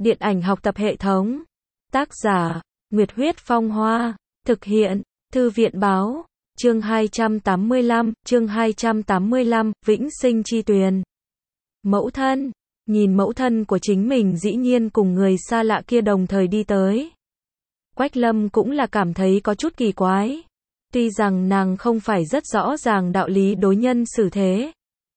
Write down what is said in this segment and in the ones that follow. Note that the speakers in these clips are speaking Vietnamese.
Điện ảnh học tập hệ thống. Tác giả, Nguyệt Huyết Phong Hoa. Thực hiện, Thư viện Báo. Chương 285, Vĩnh Sinh Chi Tuyền. Mẫu thân. Nhìn mẫu thân của chính mình dĩ nhiên cùng người xa lạ kia đồng thời đi tới. Quách Lâm cũng là cảm thấy có chút kỳ quái. Tuy rằng nàng không phải rất rõ ràng đạo lý đối nhân xử thế.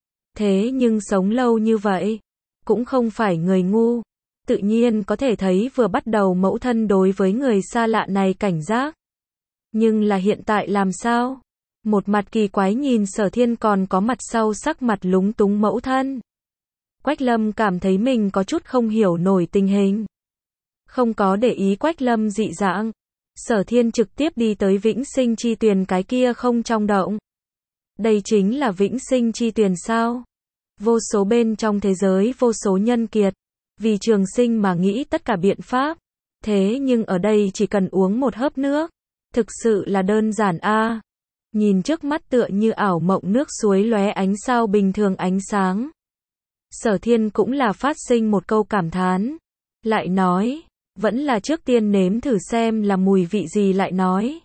Thế nhưng sống lâu như vậy, cũng không phải người ngu. Tự nhiên có thể thấy vừa bắt đầu mẫu thân đối với người xa lạ này cảnh giác. Nhưng là hiện tại làm sao? Một mặt kỳ quái nhìn Sở Thiên còn có mặt sau sắc mặt lúng túng mẫu thân. Quách Lâm cảm thấy mình có chút không hiểu nổi tình hình. Không có để ý Quách Lâm dị dạng. Sở Thiên trực tiếp đi tới Vĩnh Sinh Chi Tuyền cái kia không trong động. Đây chính là Vĩnh Sinh Chi Tuyền sao? Vô số bên trong thế giới vô số nhân kiệt. Vì trường sinh mà nghĩ tất cả biện pháp. Thế nhưng ở đây chỉ cần uống một hớp nước. Thực sự là đơn giản a. Nhìn trước mắt tựa như ảo mộng nước suối lóe ánh sao bình thường ánh sáng. Sở Thiên cũng là phát sinh một câu cảm thán. Lại nói, vẫn là trước tiên nếm thử xem là mùi vị gì lại nói.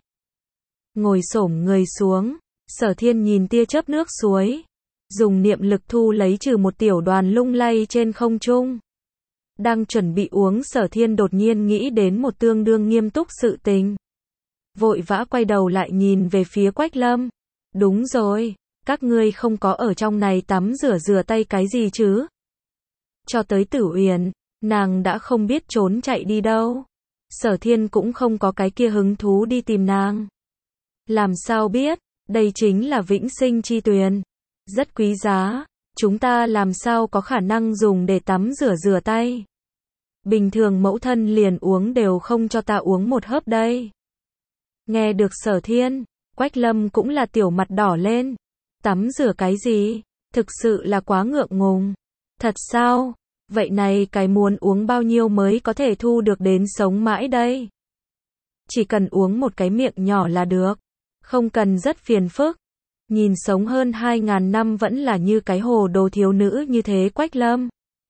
Ngồi xổm người xuống, Sở Thiên nhìn tia chớp nước suối. Dùng niệm lực thu lấy trừ một tiểu đoàn lung lay trên không trung. Đang chuẩn bị uống Sở Thiên đột nhiên nghĩ đến một tương đương nghiêm túc sự tình. Vội vã quay đầu lại nhìn về phía Quách Lâm. Đúng rồi, các ngươi không có ở trong này tắm rửa tay cái gì chứ? Cho tới Tử Uyển, nàng đã không biết trốn chạy đi đâu. Sở Thiên cũng không có cái kia hứng thú đi tìm nàng. Làm sao biết, đây chính là Vĩnh Sinh Chi Tuyền. Rất quý giá, chúng ta làm sao có khả năng dùng để tắm rửa tay. Bình thường mẫu thân liền uống đều không cho ta uống một hớp đây. Nghe được Sở Thiên, Quách Lâm cũng là tiểu mặt đỏ lên. Tắm rửa cái gì? Thực sự là quá ngượng ngùng. Thật sao? Vậy này cái muốn uống bao nhiêu mới có thể thu được đến sống mãi đây? Chỉ cần uống một cái miệng nhỏ là được. Không cần rất phiền phức. Nhìn sống hơn 2.000 năm vẫn là như cái hồ đồ thiếu nữ như thế Quách Lâm.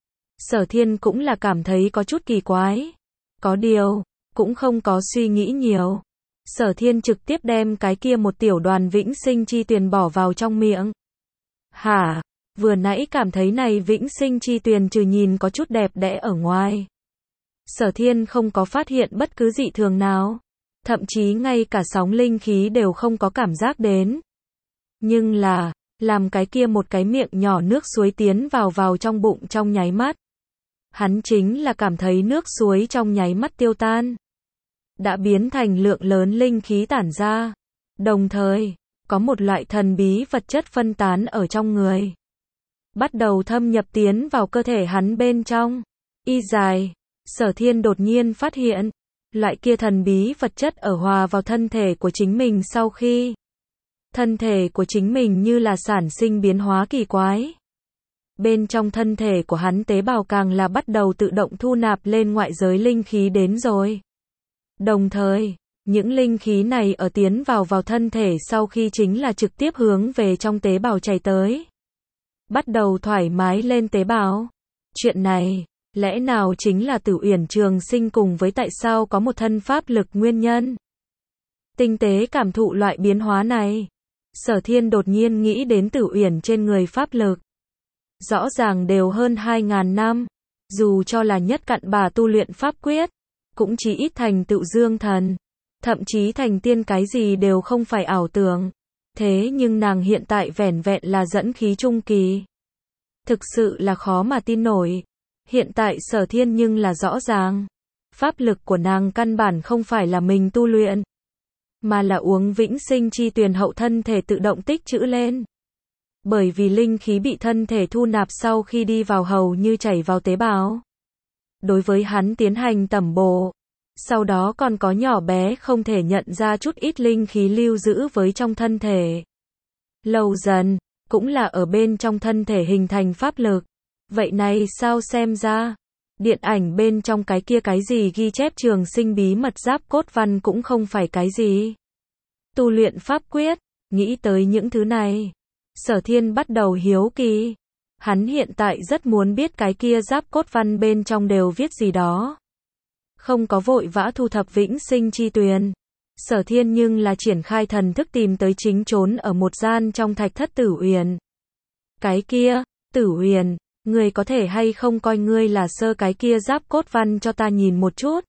Sở Thiên cũng là cảm thấy có chút kỳ quái. Có điều, cũng không có suy nghĩ nhiều. Sở Thiên trực tiếp đem cái kia một tiểu đoàn Vĩnh Sinh Chi Tuyền bỏ vào trong miệng. Hả? Vừa nãy cảm thấy này Vĩnh Sinh Chi Tuyền trừ nhìn có chút đẹp đẽ ở ngoài. Sở Thiên không có phát hiện bất cứ dị thường nào. Thậm chí ngay cả sóng linh khí đều không có cảm giác đến. Nhưng là, làm cái kia một cái miệng nhỏ nước suối tiến vào trong bụng trong nháy mắt. Hắn chính là cảm thấy nước suối trong nháy mắt tiêu tan. Đã biến thành lượng lớn linh khí tản ra. Đồng thời, có một loại thần bí vật chất phân tán ở trong người. Bắt đầu thâm nhập tiến vào cơ thể hắn bên trong. Y dài, Sở Thiên đột nhiên phát hiện, loại kia thần bí vật chất ở hòa vào thân thể của chính mình sau khi. Thân thể của chính mình như là sản sinh biến hóa kỳ quái. Bên trong thân thể của hắn tế bào càng là bắt đầu tự động thu nạp lên ngoại giới linh khí đến rồi. Đồng thời, những linh khí này ở tiến vào thân thể sau khi chính là trực tiếp hướng về trong tế bào chảy tới. Bắt đầu thoải mái lên tế bào. Chuyện này, lẽ nào chính là Tử Uyển Trường Sinh cùng với tại sao có một thân pháp lực nguyên nhân? Tinh tế cảm thụ loại biến hóa này. Sở Thiên đột nhiên nghĩ đến Tử Uyển trên người pháp lực. Rõ ràng đều hơn 2.000 năm. Dù cho là nhất cặn bà tu luyện pháp quyết. Cũng chỉ ít thành tựu dương thần. Thậm chí thành tiên cái gì đều không phải ảo tưởng. Thế nhưng nàng hiện tại vẻn vẹn là dẫn khí trung kỳ. Thực sự là khó mà tin nổi. Hiện tại Sở Thiên nhưng là rõ ràng. Pháp lực của nàng căn bản không phải là mình tu luyện. Mà là uống Vĩnh Sinh Chi Tuyền hậu thân thể tự động tích trữ lên. Bởi vì linh khí bị thân thể thu nạp sau khi đi vào hầu như chảy vào tế bào. Đối với hắn tiến hành tẩm bổ. Sau đó còn có nhỏ bé không thể nhận ra chút ít linh khí lưu giữ với trong thân thể. Lâu dần, cũng là ở bên trong thân thể hình thành pháp lực. Vậy này sao xem ra? Điện ảnh bên trong cái kia cái gì ghi chép trường sinh bí mật giáp cốt văn cũng không phải cái gì. Tu luyện pháp quyết, nghĩ tới những thứ này. Sở Thiên bắt đầu hiếu kỳ. Hắn hiện tại rất muốn biết cái kia giáp cốt văn bên trong đều viết gì đó. Không có vội vã thu thập vĩnh sinh chi tuyền. Sở Thiên nhưng là triển khai thần thức tìm tới chính trốn ở một gian trong thạch thất Tử Uyển. Cái kia, Tử Uyển, ngươi có thể hay không coi ngươi là sơ cái kia giáp cốt văn cho ta nhìn một chút.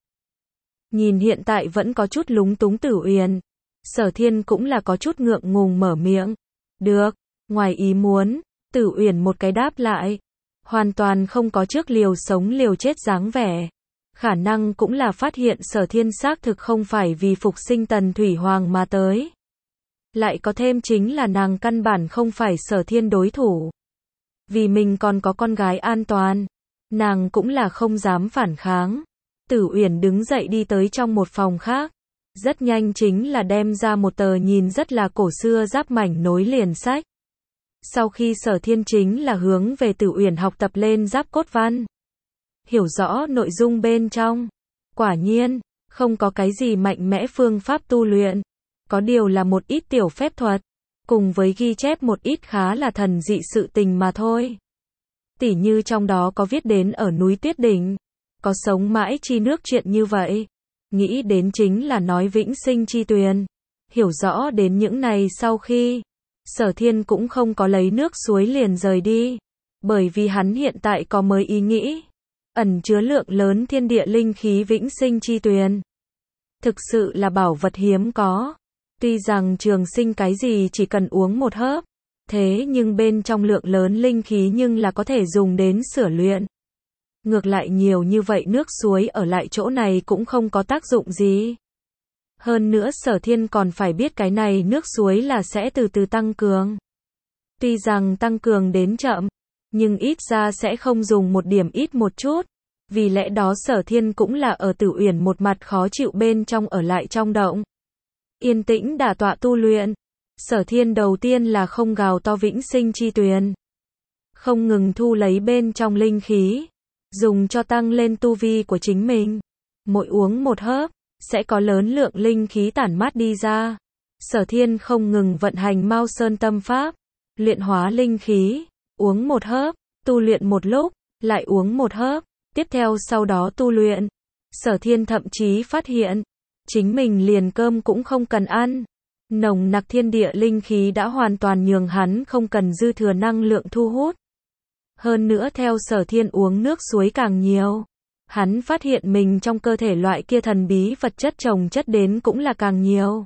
Nhìn hiện tại vẫn có chút lúng túng Tử Uyển, Sở Thiên cũng là có chút ngượng ngùng mở miệng. Được, ngoài ý muốn, Tử Uyển một cái đáp lại. Hoàn toàn không có trước liều sống liều chết dáng vẻ. Khả năng cũng là phát hiện Sở Thiên xác thực không phải vì phục sinh Tần Thủy Hoàng mà tới. Lại có thêm chính là nàng căn bản không phải Sở Thiên đối thủ. Vì mình còn có con gái an toàn, nàng cũng là không dám phản kháng. Tử Uyển đứng dậy đi tới trong một phòng khác. Rất nhanh chính là đem ra một tờ nhìn rất là cổ xưa giáp mảnh nối liền sách. Sau khi Sở Thiên chính là hướng về Tử Uyển học tập lên giáp cốt văn. Hiểu rõ nội dung bên trong. Quả nhiên, không có cái gì mạnh mẽ phương pháp tu luyện. Có điều là một ít tiểu phép thuật. Cùng với ghi chép một ít khá là thần dị sự tình mà thôi. Tỉ như trong đó có viết đến ở núi Tuyết Đỉnh. Có sống mãi chi nước chuyện như vậy. Nghĩ đến chính là nói vĩnh sinh chi tuyền. Hiểu rõ đến những này sau khi Sở Thiên cũng không có lấy nước suối liền rời đi. Bởi vì hắn hiện tại có mới ý nghĩ. Ẩn chứa lượng lớn thiên địa linh khí vĩnh sinh chi tuyền. Thực sự là bảo vật hiếm có. Tuy rằng trường sinh cái gì chỉ cần uống một hớp. Thế nhưng bên trong lượng lớn linh khí nhưng là có thể dùng đến sửa luyện. Ngược lại nhiều như vậy nước suối ở lại chỗ này cũng không có tác dụng gì. Hơn nữa Sở Thiên còn phải biết cái này nước suối là sẽ từ từ tăng cường. Tuy rằng tăng cường đến chậm, nhưng ít ra sẽ không dùng một điểm ít một chút. Vì lẽ đó Sở Thiên cũng là ở Tử Uyển một mặt khó chịu bên trong ở lại trong động. Yên tĩnh đả tọa tu luyện. Sở Thiên đầu tiên là không gào to vĩnh sinh chi tuyền. Không ngừng thu lấy bên trong linh khí. Dùng cho tăng lên tu vi của chính mình. Mỗi uống một hớp, sẽ có lớn lượng linh khí tản mát đi ra. Sở Thiên không ngừng vận hành Mao Sơn tâm pháp. Luyện hóa linh khí. Uống một hớp, tu luyện một lúc, lại uống một hớp. Tiếp theo sau đó tu luyện. Sở Thiên thậm chí phát hiện. Chính mình liền cơm cũng không cần ăn. Nồng nặc thiên địa linh khí đã hoàn toàn nhường hắn không cần dư thừa năng lượng thu hút. Hơn nữa theo Sở Thiên uống nước suối càng nhiều. Hắn phát hiện mình trong cơ thể loại kia thần bí vật chất chồng chất đến cũng là càng nhiều.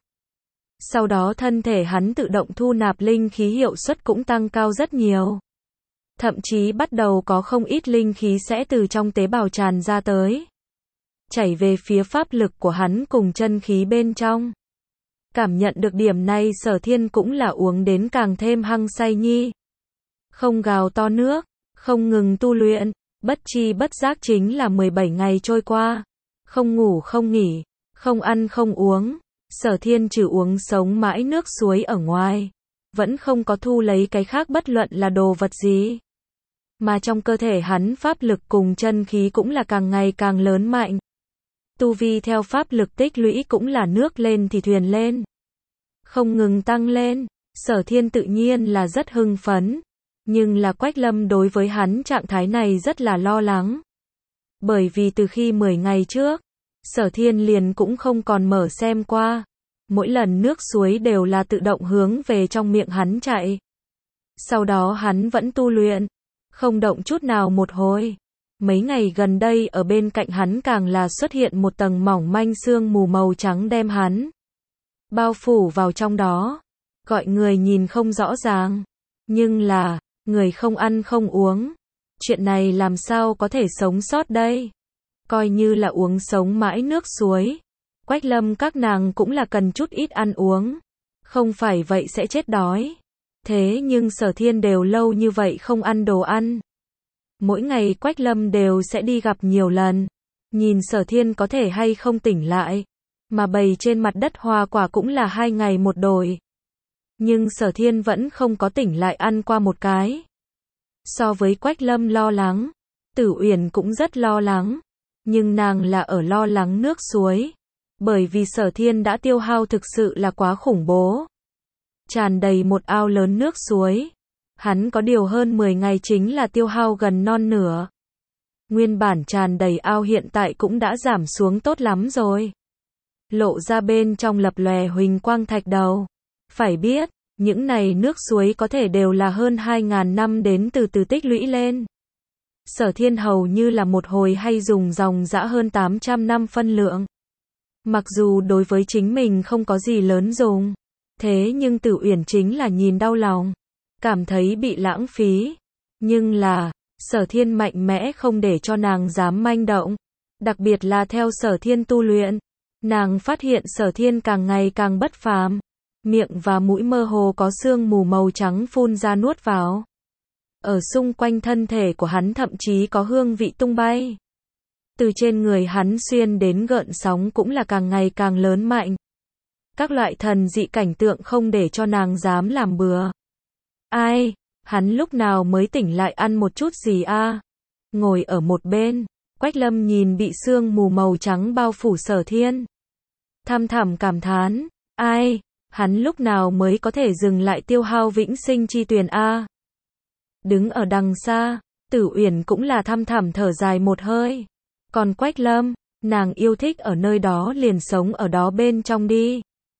Sau đó thân thể hắn tự động thu nạp linh khí hiệu suất cũng tăng cao rất nhiều. Thậm chí bắt đầu có không ít linh khí sẽ từ trong tế bào tràn ra tới. Chảy về phía pháp lực của hắn cùng chân khí bên trong. Cảm nhận được điểm này Sở Thiên cũng là uống đến càng thêm hăng say nhi. Không gào to nước, không ngừng tu luyện, bất chi bất giác chính là 17 ngày trôi qua. Không ngủ không nghỉ, không ăn không uống. Sở Thiên trừ uống sống mãi nước suối ở ngoài. Vẫn không có thu lấy cái khác bất luận là đồ vật gì. Mà trong cơ thể hắn pháp lực cùng chân khí cũng là càng ngày càng lớn mạnh. Tu vi theo pháp lực tích lũy cũng là nước lên thì thuyền lên. Không ngừng tăng lên, Sở Thiên tự nhiên là rất hưng phấn. Nhưng là Quách Lâm đối với hắn trạng thái này rất là lo lắng. Bởi vì từ khi 10 ngày trước, Sở Thiên liền cũng không còn mở xem qua. Mỗi lần nước suối đều là tự động hướng về trong miệng hắn chạy. Sau đó hắn vẫn tu luyện, không động chút nào một hồi. Mấy ngày gần đây ở bên cạnh hắn càng là xuất hiện một tầng mỏng manh sương mù màu trắng đem hắn bao phủ vào trong đó, gọi người nhìn không rõ ràng. Nhưng là, người không ăn không uống, chuyện này làm sao có thể sống sót đây? Coi như là uống sống mãi nước suối, Quách Lâm các nàng cũng là cần chút ít ăn uống, không phải vậy sẽ chết đói. Thế nhưng Sở Thiên đều lâu như vậy không ăn đồ ăn. Mỗi ngày Quách Lâm đều sẽ đi gặp nhiều lần, nhìn Sở Thiên có thể hay không tỉnh lại, mà bày trên mặt đất hoa quả cũng là 2 ngày một đổi. Nhưng Sở Thiên vẫn không có tỉnh lại ăn qua một cái. So với Quách Lâm lo lắng, Tử Uyển cũng rất lo lắng, nhưng nàng là ở lo lắng nước suối, bởi vì Sở Thiên đã tiêu hao thực sự là quá khủng bố. Tràn đầy một ao lớn nước suối, Hắn có điều hơn 10 ngày chính là tiêu hao gần non nửa. Nguyên bản tràn đầy ao hiện tại cũng đã giảm xuống tốt lắm rồi. Lộ ra bên trong lập lòe huỳnh quang thạch đầu. Phải biết, những này nước suối có thể đều là hơn 2.000 năm đến từ từ tích lũy lên. Sở Thiên hầu như là một hồi hay dùng dòng dã hơn 800 năm phân lượng. Mặc dù đối với chính mình không có gì lớn dùng, thế nhưng Tử Uyển chính là nhìn đau lòng, cảm thấy bị lãng phí. Nhưng là, Sở Thiên mạnh mẽ không để cho nàng dám manh động. Đặc biệt là theo Sở Thiên tu luyện, nàng phát hiện Sở Thiên càng ngày càng bất phàm. Miệng và mũi mơ hồ có sương mù màu trắng phun ra nuốt vào. Ở xung quanh thân thể của hắn thậm chí có hương vị tung bay. Từ trên người hắn xuyên đến gợn sóng cũng là càng ngày càng lớn mạnh. Các loại thần dị cảnh tượng không để cho nàng dám làm bừa. Ai, hắn lúc nào mới tỉnh lại ăn một chút gì a? Ngồi ở một bên, Quách Lâm nhìn bị sương mù màu trắng bao phủ Sở Thiên. Thăm thẳm cảm thán, ai, hắn lúc nào mới có thể dừng lại tiêu hao vĩnh sinh chi tuyền a? Đứng ở đằng xa, Tử Uyển cũng là thăm thẳm thở dài một hơi. Còn Quách Lâm, nàng yêu thích ở nơi đó liền sống ở đó bên trong đi.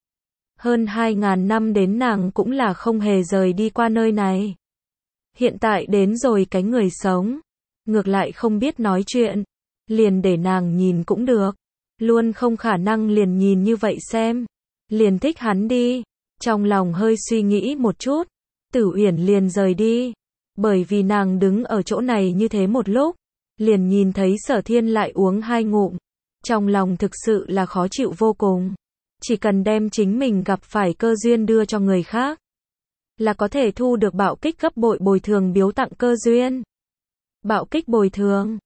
Hơn 2.000 năm đến nàng cũng là không hề rời đi qua nơi này. Hiện tại đến rồi cái người sống, ngược lại không biết nói chuyện, liền để nàng nhìn cũng được. Luôn không khả năng liền nhìn như vậy xem. Liền thích hắn đi. Trong lòng hơi suy nghĩ một chút, Tử Uyển liền rời đi. Bởi vì nàng đứng ở chỗ này như thế một lúc, liền nhìn thấy Sở Thiên lại uống 2 ngụm. Trong lòng thực sự là khó chịu vô cùng. Chỉ cần đem chính mình gặp phải cơ duyên đưa cho người khác, là có thể thu được bạo kích gấp bội bồi thường biếu tặng cơ duyên. Bạo kích bồi thường,